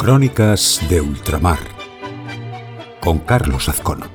Crónicas de Ultramar, con Carlos Azcona.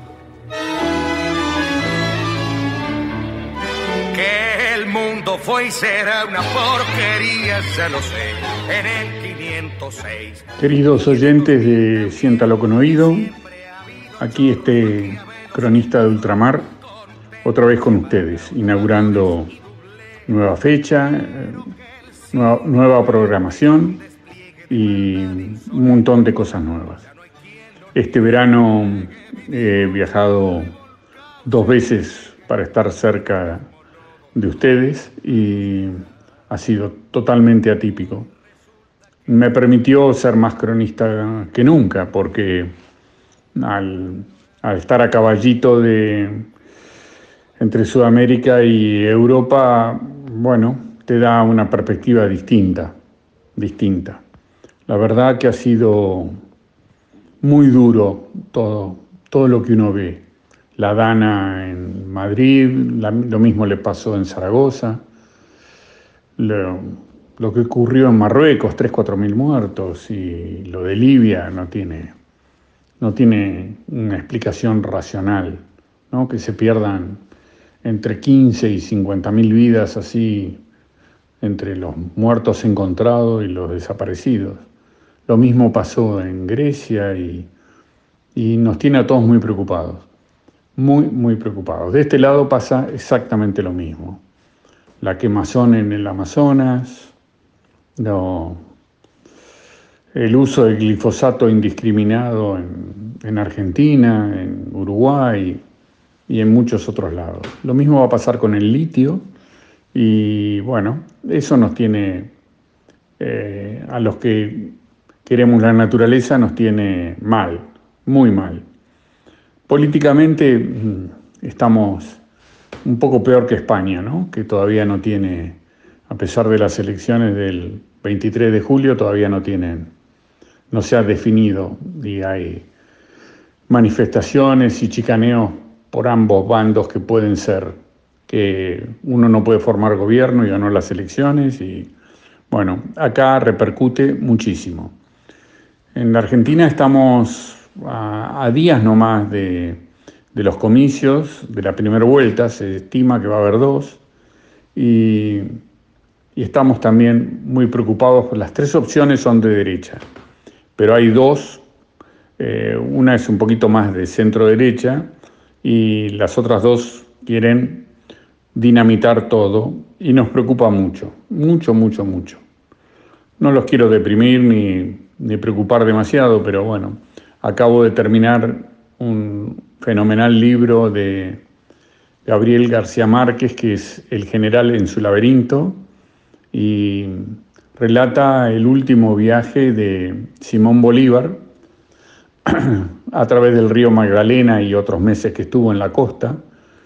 Que el mundo fue y será una porquería, ya lo sé, en el 506. Queridos oyentes de Siéntalo con Oído, aquí este cronista de Ultramar, otra vez con ustedes, inaugurando nueva fecha, nueva programación y un montón de cosas nuevas. Este verano he viajado 2 veces para estar cerca de ustedes y ha sido totalmente atípico. Me permitió ser más cronista que nunca, porque al estar a caballito entre Sudamérica y Europa, bueno, te da una perspectiva distinta. La verdad que ha sido muy duro todo lo que uno ve. La Dana en Madrid, lo mismo le pasó en Zaragoza, lo que ocurrió en Marruecos, 3.000 o 4.000 muertos, y lo de Libia no tiene una explicación racional, ¿no? Que se pierdan entre 15 y 50.000 vidas así entre los muertos encontrados y los desaparecidos. Lo mismo pasó en Grecia y nos tiene a todos muy preocupados, muy preocupados. De este lado pasa exactamente lo mismo. La quemazón en el Amazonas, el uso de glifosato indiscriminado en Argentina, en Uruguay y en muchos otros lados. Lo mismo va a pasar con el litio y bueno, eso nos tiene, a los que queremos la naturaleza, nos tiene mal, muy mal. Políticamente estamos un poco peor que España, ¿no? Que todavía no tiene, a pesar de las elecciones del 23 de julio, todavía no se ha definido y hay manifestaciones y chicaneos por ambos bandos que pueden ser que uno no puede formar gobierno y ganó las elecciones y bueno, acá repercute muchísimo. En la Argentina estamos a días nomás de los comicios, de la primera vuelta, se estima que va a haber 2 y estamos también muy preocupados. Las 3 opciones son de derecha, pero hay 2, una es un poquito más de centro derecha y las otras 2 quieren dinamitar todo y nos preocupa mucho. No los quiero deprimir ni preocupar demasiado, pero bueno, acabo de terminar un fenomenal libro de Gabriel García Márquez, que es El general en su laberinto, y relata el último viaje de Simón Bolívar a través del río Magdalena y otros meses que estuvo en la costa,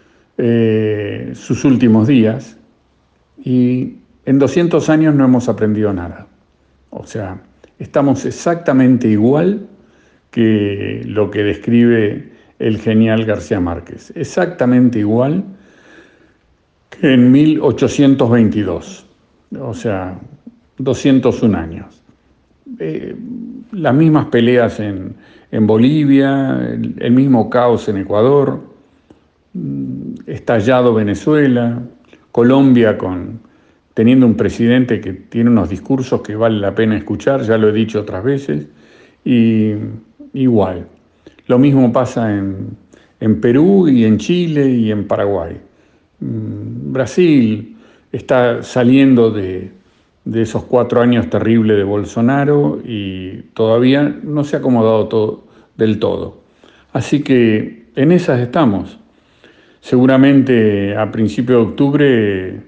sus últimos días, y en 200 años no hemos aprendido nada. O sea, estamos exactamente igual que lo que describe el genial García Márquez, exactamente igual que en 1822, o sea, 201 años. Las mismas peleas en Bolivia, el mismo caos en Ecuador, estallado Venezuela, Colombia teniendo un presidente que tiene unos discursos que vale la pena escuchar, ya lo he dicho otras veces, y igual. Lo mismo pasa en Perú y en Chile y en Paraguay. Brasil está saliendo de esos 4 años terribles de Bolsonaro y todavía no se ha acomodado del todo. Así que en esas estamos. Seguramente a principios de octubre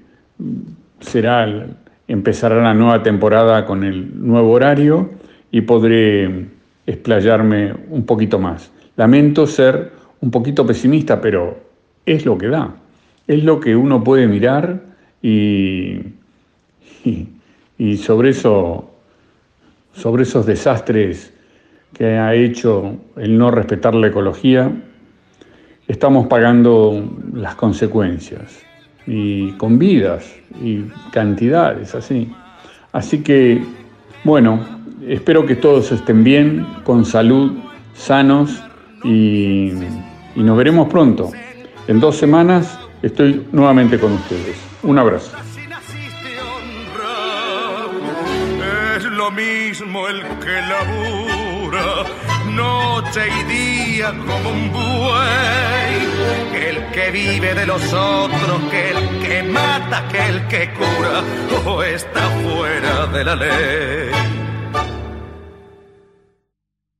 empezará la nueva temporada con el nuevo horario y podré explayarme un poquito más. Lamento ser un poquito pesimista, pero es lo que da. Es lo que uno puede mirar y sobre esos desastres que ha hecho el no respetar la ecología, estamos pagando las consecuencias y con vidas y cantidades así. Así que, bueno, espero que todos estén bien, con salud, sanos y nos veremos pronto. En 2 semanas estoy nuevamente con ustedes. Un abrazo. Es lo mismo el que labura noche y día como un buey, que el que vive de los otros, que el que mata, que el que cura, o está fuera de la ley.